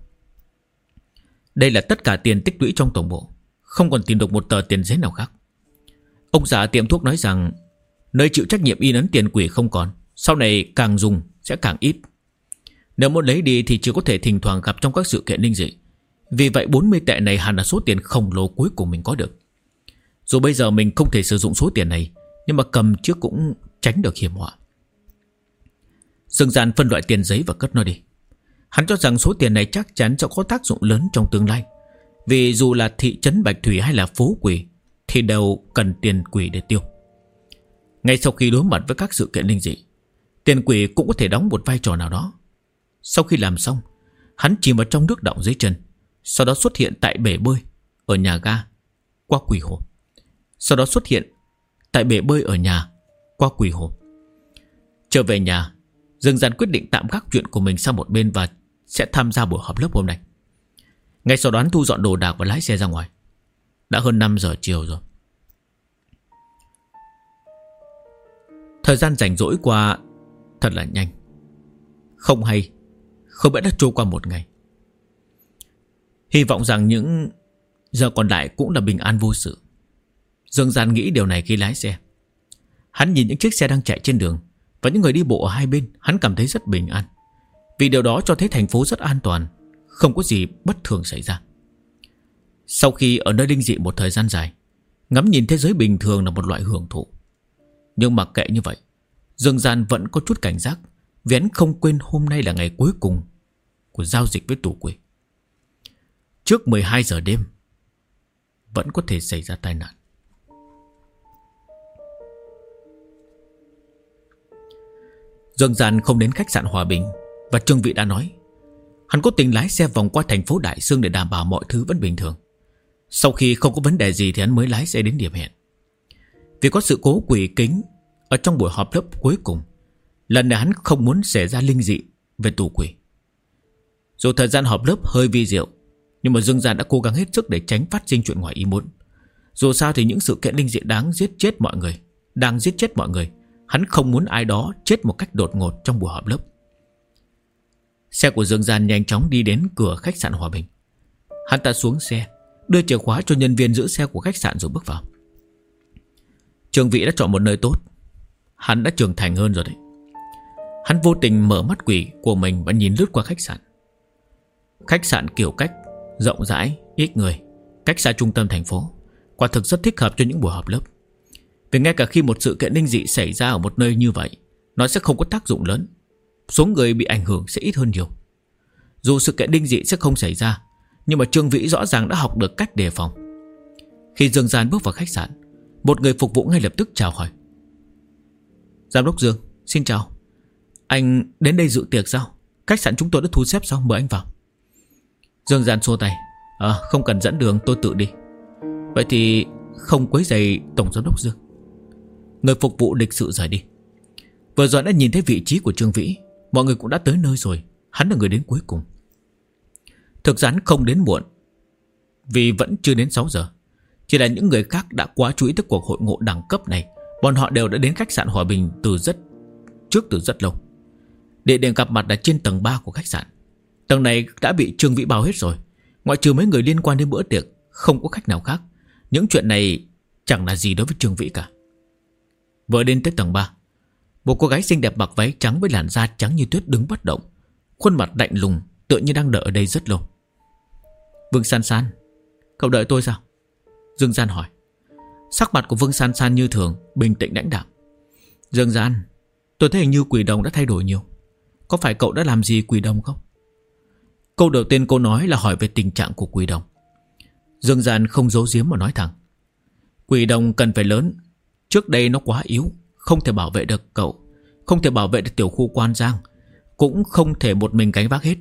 Đây là tất cả tiền tích lũy trong tổng bộ, không còn tìm được một tờ tiền giấy nào khác. Ông già tiệm thuốc nói rằng nơi chịu trách nhiệm in ấn tiền quỷ không còn, sau này càng dùng sẽ càng ít. Nếu muốn lấy đi thì chỉ có thể thỉnh thoảng gặp trong các sự kiện linh dị. Vì vậy 40 tệ này hẳn là số tiền khổng lồ cuối cùng mình có được. Dù bây giờ mình không thể sử dụng số tiền này, nhưng mà cầm trước cũng tránh được hiểm họa. Dương Giản phân loại tiền giấy và cất nó đi. Hắn cho rằng số tiền này chắc chắn sẽ có tác dụng lớn trong tương lai. Vì dù là thị trấn Bạch Thủy hay là phố quỷ thì đều cần tiền quỷ để tiêu. Ngay sau khi đối mặt với các sự kiện linh dị, tiền quỷ cũng có thể đóng một vai trò nào đó. Sau khi làm xong, hắn chìm vào trong nước đọng dưới chân, sau đó xuất hiện tại bể bơi ở nhà ga qua quỷ hồ. Sau đó xuất hiện tại bể bơi ở nhà qua quỷ hồ. Trở về nhà, Dương Giản quyết định tạm gác chuyện của mình sang một bên và sẽ tham gia buổi họp lớp hôm nay. Ngay sau đó hắn thu dọn đồ đạc và lái xe ra ngoài. Đã hơn 5 giờ chiều rồi. Thời gian rảnh rỗi qua thật là nhanh. Không hay, không biết đã trôi qua một ngày. Hy vọng rằng những giờ còn lại cũng là bình an vô sự. Dương Giản nghĩ điều này khi lái xe. Hắn nhìn những chiếc xe đang chạy trên đường và những người đi bộ ở hai bên, hắn cảm thấy rất bình an. Vì điều đó cho thấy thành phố rất an toàn, không có gì bất thường xảy ra. Sau khi ở nơi linh dị một thời gian dài, ngắm nhìn thế giới bình thường là một loại hưởng thụ. Nhưng mặc kệ như vậy, Dương Giản vẫn có chút cảnh giác, vì hắn không quên hôm nay là ngày cuối cùng của giao dịch với tù quỷ. Trước 12 giờ đêm vẫn có thể xảy ra tai nạn. Dương Giản không đến khách sạn Hòa Bình, và Trương Vĩ đã nói hắn cố tình lái xe vòng qua thành phố Đại Xương để đảm bảo mọi thứ vẫn bình thường. Sau khi không có vấn đề gì thì hắn mới lái xe đến điểm hẹn. Vì có sự cố quỷ kính ở trong buổi họp lớp cuối cùng, lần này hắn không muốn xảy ra linh dị về tù quỷ. Dù thời gian họp lớp hơi vi diệu, nhưng mà Dương Giản đã cố gắng hết sức để tránh phát sinh chuyện ngoài ý muốn. Dù sao thì những sự kiện linh dị đang giết chết mọi người, hắn không muốn ai đó chết một cách đột ngột trong buổi họp lớp. Xe của Dương Giản nhanh chóng đi đến cửa khách sạn Hòa Bình. Hắn ta xuống xe, đưa chìa khóa cho nhân viên giữ xe của khách sạn rồi bước vào. Trương Vĩ đã chọn một nơi tốt. Hắn đã trưởng thành hơn rồi đấy. Hắn vô tình mở mắt quỷ của mình và nhìn lướt qua khách sạn. Khách sạn kiểu cách, rộng rãi, ít người, cách xa trung tâm thành phố, quả thực rất thích hợp cho những buổi họp lớp. Vì ngay cả khi một sự kiện linh dị xảy ra ở một nơi như vậy, nó sẽ không có tác dụng lớn. Số người bị ảnh hưởng sẽ ít hơn nhiều. Dù sự kiện linh dị sẽ không xảy ra, nhưng mà Trương Vĩ rõ ràng đã học được cách đề phòng. Khi Dương Giản bước vào khách sạn, một người phục vụ ngay lập tức chào hỏi. Giám đốc Dương, xin chào. Anh đến đây dự tiệc sao? Khách sạn chúng tôi đã thu xếp xong, mời anh vào. Dương Giản xua tay. Không cần dẫn đường, tôi tự đi. Vậy thì không quấy rầy tổng giám đốc Dương. Người phục vụ lịch sự rời đi. Vừa rồi đã nhìn thấy vị trí của Trương Vĩ. Mọi người cũng đã tới nơi rồi. Hắn là người đến cuối cùng. Thực ra hắn không đến muộn, vì vẫn chưa đến 6 giờ. Chỉ là những người khác đã quá chú ý tới cuộc hội ngộ đẳng cấp này. Bọn họ đều đã đến khách sạn Hòa Bình từ rất trước từ rất lâu. Địa điểm gặp mặt là trên tầng 3 của khách sạn. Tầng này đã bị Trương Vĩ bao hết rồi. Ngoại trừ mấy người liên quan đến bữa tiệc, không có khách nào khác. Những chuyện này chẳng là gì đối với Trương Vĩ cả. Vừa đến tới tầng 3, một cô gái xinh đẹp mặc váy trắng với làn da trắng như tuyết đứng bất động, khuôn mặt lạnh lùng, tựa như đang đợi ở đây rất lâu. Vương San San, cậu đợi tôi sao? Dương Gian hỏi. Sắc mặt của Vương San San như thường, bình tĩnh lãnh đạm. Dương Gian, tôi thấy hình như Quỷ Đồng đã thay đổi nhiều. Có phải cậu đã làm gì Quỷ Đồng không? Câu đầu tiên cô nói là hỏi về tình trạng của Quỷ Đồng. Dương Gian không giấu giếm mà nói thẳng. Quỷ Đồng cần phải lớn. Trước đây nó quá yếu, không thể bảo vệ được cậu, không thể bảo vệ được tiểu khu Quan Giang, cũng không thể một mình gánh vác hết.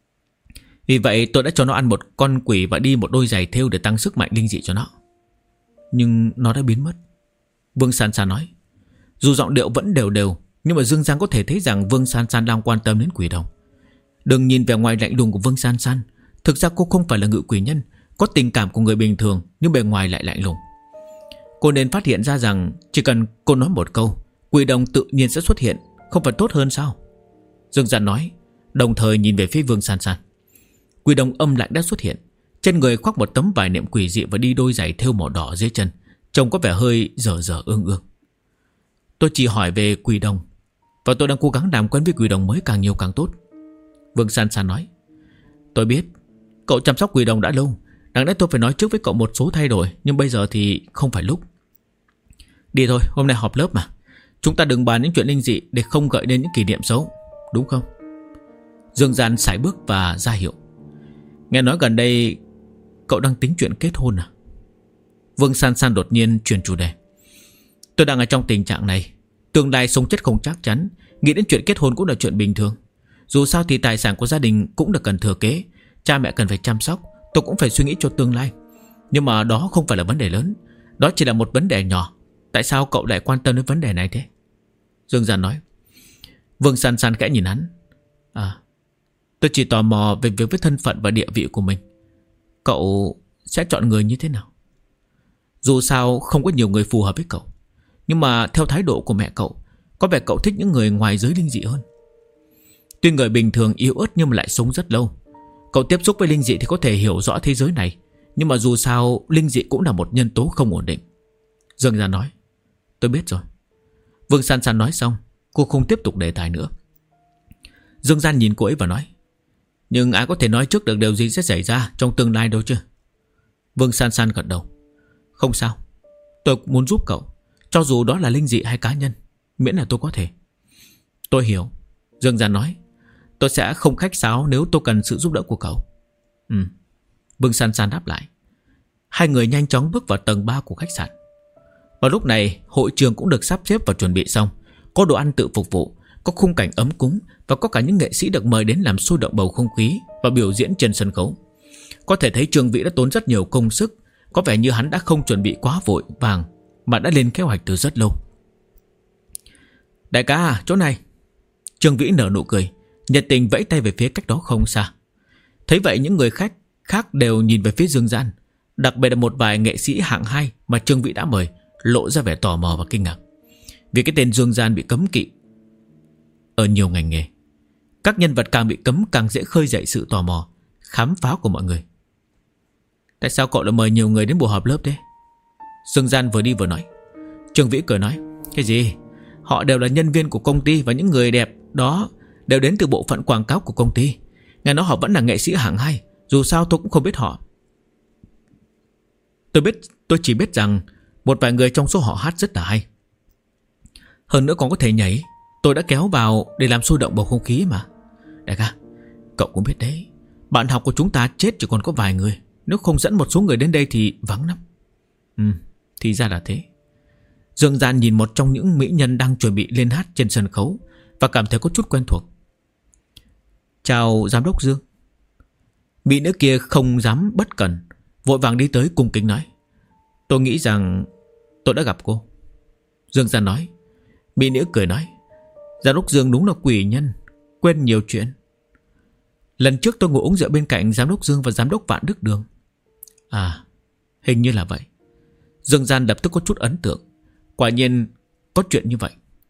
Vì vậy tôi đã cho nó ăn một con quỷ và đi một đôi giày thêu để tăng sức mạnh linh dị cho nó. Nhưng nó đã biến mất. Vương San San nói. Dù giọng điệu vẫn đều đều, nhưng mà Dương Giang có thể thấy rằng Vương San San đang quan tâm đến Quỷ Đồng. Đừng nhìn vẻ ngoài lạnh lùng của Vương San San, thực ra cô không phải là ngự quỷ nhân, có tình cảm của người bình thường, nhưng bề ngoài lại lạnh lùng. Cô nên phát hiện ra rằng chỉ cần cô nói một câu, Quỷ Đồng tự nhiên sẽ xuất hiện, không phải tốt hơn sao? Dương Giang nói, đồng thời nhìn về phía Vương San San. Quỷ Đồng âm lạnh đã xuất hiện, trên người khoác một tấm vải nệm quỷ dị và đi đôi giày thêu màu đỏ dưới chân, trông có vẻ hơi dở dở ương ương. Tôi chỉ hỏi về Quỷ Đồng, và tôi đang cố gắng làm quen với Quỷ Đồng mới càng nhiều càng tốt. Vương San San nói. Tôi biết cậu chăm sóc Quỷ Đồng đã lâu, đáng lẽ tôi phải nói trước với cậu một số thay đổi, nhưng bây giờ thì không phải lúc. Đi thôi, hôm nay họp lớp mà, chúng ta đừng bàn những chuyện linh dị để không gợi đến những kỷ niệm xấu, đúng không? Dương Gian sải bước và ra hiệu. Nghe nói gần đây cậu đang tính chuyện kết hôn à? Vương San San đột nhiên chuyển chủ đề. Tôi đang ở trong tình trạng này, tương lai sống chết không chắc chắn, nghĩ đến chuyện kết hôn cũng là chuyện bình thường. Dù sao thì tài sản của gia đình cũng là cần thừa kế, cha mẹ cần phải chăm sóc, tôi cũng phải suy nghĩ cho tương lai. Nhưng mà đó không phải là vấn đề lớn, đó chỉ là một vấn đề nhỏ. Tại sao cậu lại quan tâm đến vấn đề này thế? Dương Gian nói. Vương San San khẽ nhìn hắn. Tôi chỉ tò mò về việc với thân phận và địa vị của mình. Cậu sẽ chọn người như thế nào? Dù sao không có nhiều người phù hợp với cậu, nhưng mà theo thái độ của mẹ cậu, có vẻ cậu thích những người ngoài giới linh dị hơn. Tuy người bình thường yếu ớt nhưng mà lại sống rất lâu. Cậu tiếp xúc với linh dị thì có thể hiểu rõ thế giới này, nhưng mà dù sao linh dị cũng là một nhân tố không ổn định. Dương Gian nói. Tôi biết rồi. Vương San San nói xong, cô không tiếp tục đề tài nữa. Dương Gian nhìn cô ấy và nói. Nhưng ai có thể nói trước được điều gì sẽ xảy ra trong tương lai đâu chứ? Vương San San gật đầu. Không sao, tôi muốn giúp cậu, cho dù đó là linh dị hay cá nhân, miễn là tôi có thể. Tôi hiểu. Dương Gian nói. Tôi sẽ không khách sáo nếu tôi cần sự giúp đỡ của cậu. Vương San San đáp lại. Hai người nhanh chóng bước vào tầng 3 của khách sạn. Vào lúc này hội trường cũng được sắp xếp và chuẩn bị xong. Có đồ ăn tự phục vụ, có khung cảnh ấm cúng, và có cả những nghệ sĩ được mời đến làm sôi động bầu không khí và biểu diễn trên sân khấu. Có thể thấy Trương Vĩ đã tốn rất nhiều công sức. Có vẻ như hắn đã không chuẩn bị quá vội vàng, mà đã lên kế hoạch từ rất lâu. Đại ca, chỗ này. Trương Vĩ nở nụ cười, nhiệt tình vẫy tay về phía cách đó không xa. Thấy vậy những người khách khác đều nhìn về phía Dương Gian, đặc biệt là một vài nghệ sĩ hạng 2 mà Trương Vĩ đã mời, lộ ra vẻ tò mò và kinh ngạc. Vì cái tên Dương Gian bị cấm kỵ ở nhiều ngành nghề, các nhân vật càng bị cấm càng dễ khơi dậy sự tò mò, khám phá của mọi người. Tại sao cậu lại mời nhiều người đến buổi họp lớp thế? Dương Gian vừa đi vừa nói. Trương Vĩ cười nói. Cái gì? Họ đều là nhân viên của công ty, và những người đẹp đó đều đến từ bộ phận quảng cáo của công ty. Nghe nói họ vẫn là nghệ sĩ hạng 2. Dù sao tôi cũng không biết họ. Tôi chỉ biết rằng một vài người trong số họ hát rất là hay. Hơn nữa còn có thể nhảy. Tôi đã kéo vào để làm sôi động bầu không khí mà. Đại ca, cậu cũng biết đấy, bạn học của chúng ta chết chỉ còn có vài người. Nếu không dẫn một số người đến đây thì vắng lắm. Thì ra là thế. Dương Gian nhìn một trong những mỹ nhân đang chuẩn bị lên hát trên sân khấu và cảm thấy có chút quen thuộc. Chào giám đốc Dương. Mỹ nữ kia không dám bất cẩn, vội vàng đi tới cung kính nói. Tôi nghĩ rằng tôi đã gặp cô. Dương Gian nói. Mỹ nữ cười nói. Giám đốc Dương đúng là quỷ nhân, quên nhiều chuyện. Lần trước tôi ngồi uống rượu bên cạnh giám đốc Dương và giám đốc Vạn Đức Đường. Hình như là vậy. Dương Gian lập tức có chút ấn tượng. Quả nhiên có chuyện như vậy.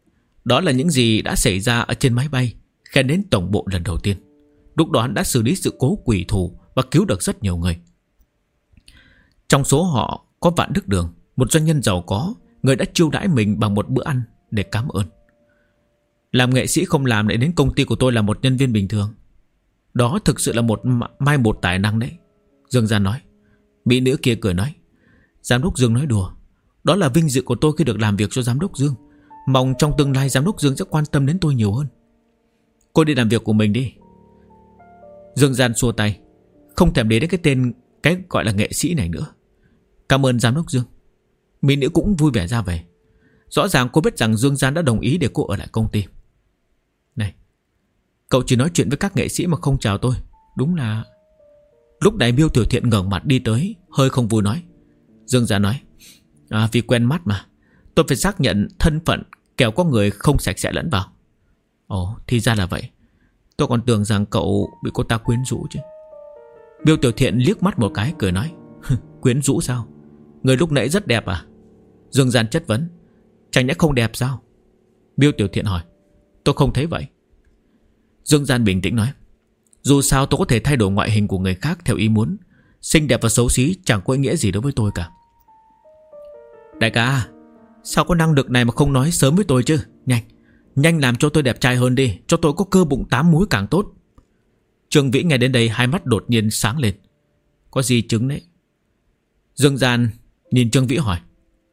Đó là những gì đã xảy ra ở trên máy bay khi đến tổng bộ lần đầu tiên. Lúc đó hắn đã xử lý sự cố quỷ thủ và cứu được rất nhiều người. Trong số họ có Vạn Đức Đường, một doanh nhân giàu có, người đã chiêu đãi mình bằng một bữa ăn để cảm ơn. Làm nghệ sĩ không làm lại đến công ty của tôi là một nhân viên bình thường. Đó thực sự là một mai một tài năng đấy, Dương Gian nói. Mỹ nữ kia cười nói, Giám đốc Dương nói đùa. Đó là vinh dự của tôi khi được làm việc cho Giám đốc Dương. Mong trong tương lai Giám đốc Dương sẽ quan tâm đến tôi nhiều hơn. Cô đi làm việc của mình đi. Dương Gian xua tay, không thèm để đến cái tên cái gọi là nghệ sĩ này nữa. Cảm ơn Giám đốc Dương. Mỹ nữ cũng vui vẻ ra về. Rõ ràng cô biết rằng Dương Gian đã đồng ý để cô ở lại công ty. Này, cậu chỉ nói chuyện với các nghệ sĩ mà không chào tôi. Đúng là... Lúc này Miêu Tiểu Thiện ngẩng mặt đi tới, hơi không vui nói. Dương Gian nói, vì quen mắt mà, tôi phải xác nhận thân phận, kẻo có người không sạch sẽ lẫn vào. Ồ, thì ra là vậy. Tôi còn tưởng rằng cậu bị cô ta quyến rũ chứ. Miêu Tiểu Thiện liếc mắt một cái cười nói, quyến rũ sao? Người lúc nãy rất đẹp à? Dương Gian chất vấn, chẳng nhẽ không đẹp sao? Miêu Tiểu Thiện hỏi, tôi không thấy vậy. Dương Gian bình tĩnh nói, dù sao tôi có thể thay đổi ngoại hình của người khác theo ý muốn. Xinh đẹp và xấu xí chẳng có ý nghĩa gì đối với tôi cả. Đại ca, sao có năng lực này mà không nói sớm với tôi chứ? Nhanh làm cho tôi đẹp trai hơn đi, cho tôi có cơ bụng 8 múi càng tốt. Trương Vĩ nghe đến đây hai mắt đột nhiên sáng lên. Có gì chứng đấy? Dương Gian nhìn Trương Vĩ hỏi.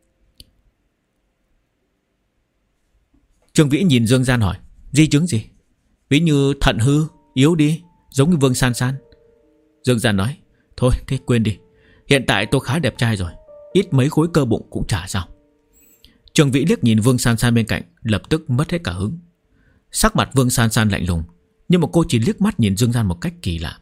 Trương Vĩ nhìn Dương Gian hỏi, di chứng gì? Ví như thận hư, yếu đi, giống như Vương San San. Dương Gian nói, thôi thế quên đi. Hiện tại tôi khá đẹp trai rồi, ít mấy khối cơ bụng cũng chả sao. Trương Vĩ liếc nhìn Vương San San bên cạnh, lập tức mất hết cả hứng. Sắc mặt Vương San San lạnh lùng, nhưng mà cô chỉ liếc mắt nhìn Dương Gian một cách kỳ lạ.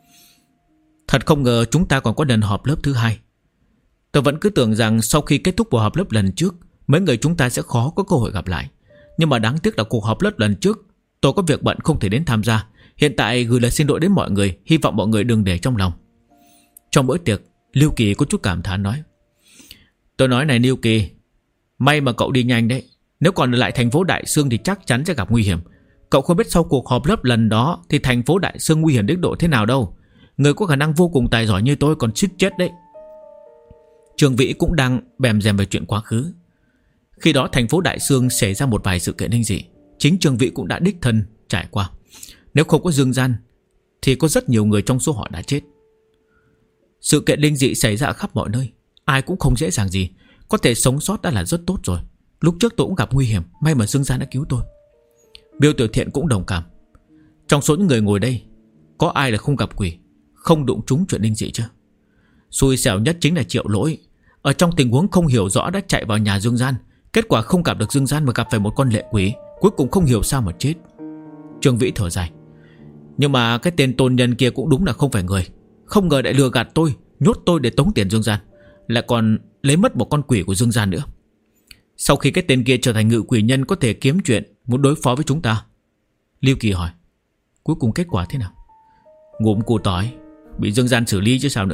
Thật không ngờ chúng ta còn có lần họp lớp thứ 2. Tôi vẫn cứ tưởng rằng sau khi kết thúc buổi họp lớp lần trước, mấy người chúng ta sẽ khó có cơ hội gặp lại. Nhưng mà đáng tiếc là cuộc họp lớp lần trước tôi có việc bận không thể đến tham gia. Hiện tại gửi lời xin lỗi đến mọi người, hy vọng mọi người đừng để trong lòng. Trong bữa tiệc, Lưu Kỳ có chút cảm thán nói, tôi nói này Lưu Kỳ, may mà cậu đi nhanh đấy. Nếu còn ở lại thành phố Đại Xương thì chắc chắn sẽ gặp nguy hiểm. Cậu không biết sau cuộc họp lớp lần đó thì thành phố Đại Xương nguy hiểm đến độ thế nào đâu. Người có khả năng vô cùng tài giỏi như tôi còn suýt chết đấy. Trương Vĩ cũng đang bèm dèm về chuyện quá khứ. Khi đó thành phố Đại Xương xảy ra một vài sự kiện linh dị, chính Trương Vĩ cũng đã đích thân trải qua. Nếu không có Dương Gian thì có rất nhiều người trong số họ đã chết. Sự kiện linh dị xảy ra ở khắp mọi nơi, ai cũng không dễ dàng gì. Có thể sống sót đã là rất tốt rồi. Lúc trước tôi cũng gặp nguy hiểm, may mà Dương Gian đã cứu tôi. Miêu Tiểu Thiện cũng đồng cảm. Trong số những người ngồi đây, có ai là không gặp quỷ, không đụng trúng chuyện linh dị chứ? Xui xẻo nhất chính là Triệu Lỗi. Ở trong tình huống không hiểu rõ đã chạy vào nhà Dương Gian, kết quả không gặp được Dương Gian mà gặp phải một con lệ quỷ, cuối cùng không hiểu sao mà chết. Trương Vĩ thở dài, nhưng mà cái tên tôn nhân kia cũng đúng là không phải người. Không ngờ lại lừa gạt tôi, nhốt tôi để tống tiền Dương Gian, lại còn lấy mất một con quỷ của Dương Gian nữa. Sau khi cái tên kia trở thành ngự quỷ nhân có thể kiếm chuyện muốn đối phó với chúng ta. Lưu Kỳ hỏi, cuối cùng kết quả thế nào? Ngụm củ tỏi, bị Dương Gian xử lý chứ sao nữa.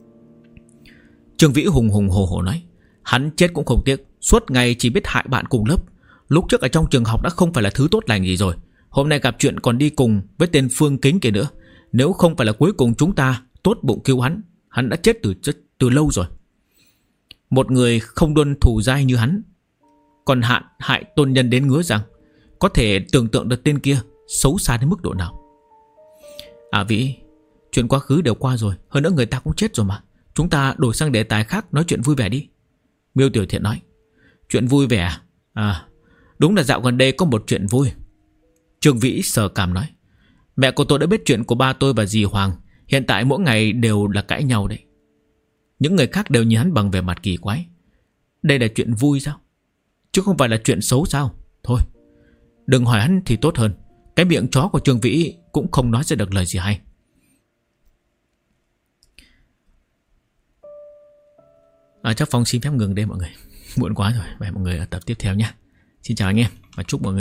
Trương Vĩ hùng hùng hổ hổ nói, hắn chết cũng không tiếc, suốt ngày chỉ biết hại bạn cùng lớp. Lúc trước ở trong trường học đã không phải là thứ tốt lành gì rồi, hôm nay gặp chuyện còn đi cùng với tên Phương Kính kia nữa. Nếu không phải là cuối cùng chúng ta tốt bụng cứu hắn đã chết từ lâu rồi. Một người không đôn thủ dai như hắn còn hại tôn nhân đến ngứa răng, có thể tưởng tượng được tên kia xấu xa đến mức độ nào. À Vĩ, chuyện quá khứ đều qua rồi, hơn nữa người ta cũng chết rồi mà. Chúng ta đổi sang đề tài khác, nói chuyện vui vẻ đi. Miêu Tiểu Thiện nói, chuyện vui vẻ à? Đúng là dạo gần đây có một chuyện vui. Trương Vĩ sờ cằm nói, mẹ của tôi đã biết chuyện của ba tôi và dì Hoàng. Hiện tại mỗi ngày đều là cãi nhau đấy. Những người khác đều nhìn hắn bằng vẻ mặt kỳ quái. Đây là chuyện vui sao, chứ không phải là chuyện xấu sao? Thôi, đừng hỏi hắn thì tốt hơn. Cái miệng chó của Trương Vĩ cũng không nói ra được lời gì hay. Chắc Phong xin phép ngừng đây mọi người. Muộn quá rồi. Vậy mọi người ở tập tiếp theo nhé. Xin chào anh em và chúc mọi người